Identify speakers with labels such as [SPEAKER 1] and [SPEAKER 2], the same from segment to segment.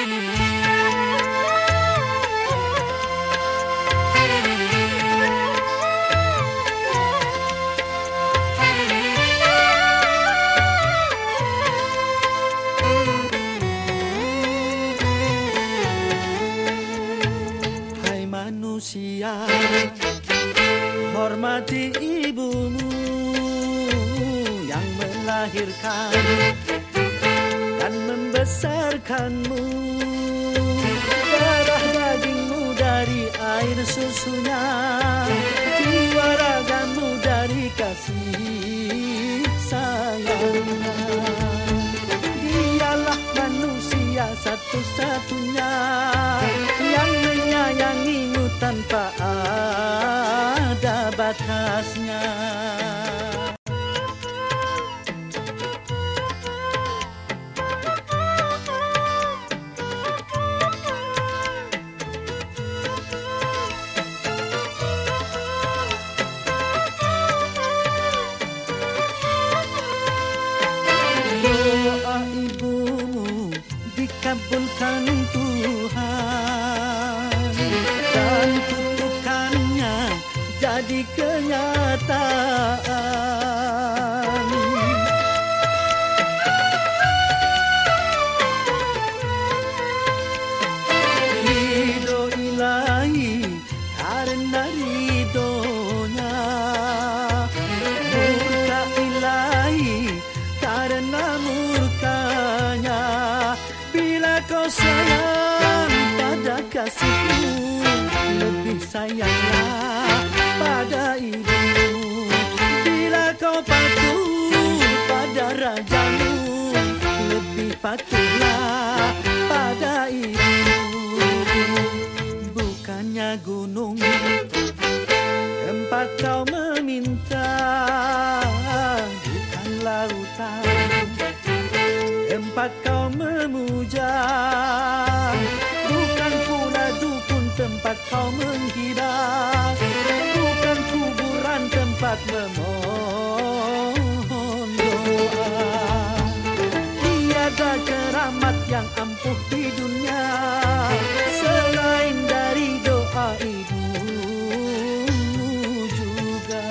[SPEAKER 1] Manusia, hormati ibumu yang melahirkan dan membesarkanmu. Darah dagingmu dari air susunya, jiwa ragamu dari kasih sayangnya. Dialah manusia satu-satunya yang menyayangimu tanpa ada batasnya. Doa ibumu dikabulkan Tuhan dan kutukannya jadi kenyataan. Ridho ilahi karena ridhonya, murka ilahi karena murkanya. Bila kau sayang pada kasihmu, lebih sayanglah pada ibumu. Bila kau patuh pada rajamu, lebih patuhlah pada ibumu. Bukannya gunung tempat kau meminta, bukan lautan tempat kau memuja, bukan pula dukun tempat kau menghibah, bukan kuburan tempat memohon doa. Tiada keramat yang ampuh di dunia selain dari doa ibumu juga.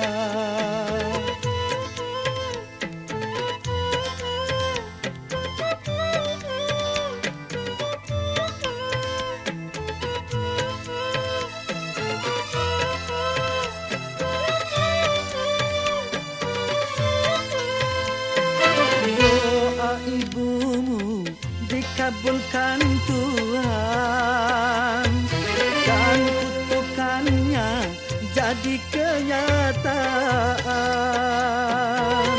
[SPEAKER 1] Ibumu dikabulkan Tuhan dan kutukannya jadi kenyataan.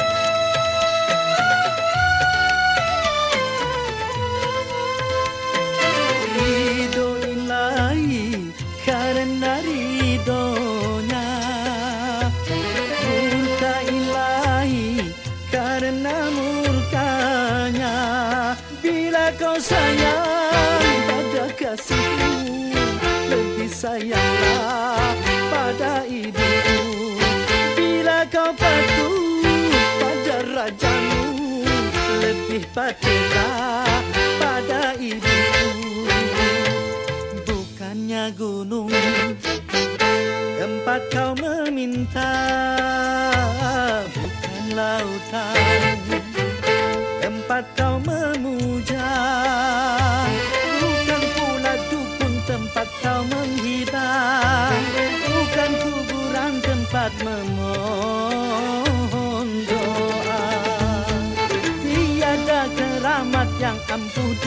[SPEAKER 1] Ridho ilahi karena ridhonya, murka ilahi karena murkanya. Bila kau sayang pada kasihmu, lebih sayanglah pada ibumu. Bila kau patuh pada rajamu, lebih patuhlah pada ibumu. Bukannya gunung tempat kau meminta, bukan lautan tempat kau memuja, bukan pula dukun tempat kau menghibah, bukan kuburan tempat memohon doa. Tiada keramat yang ampuh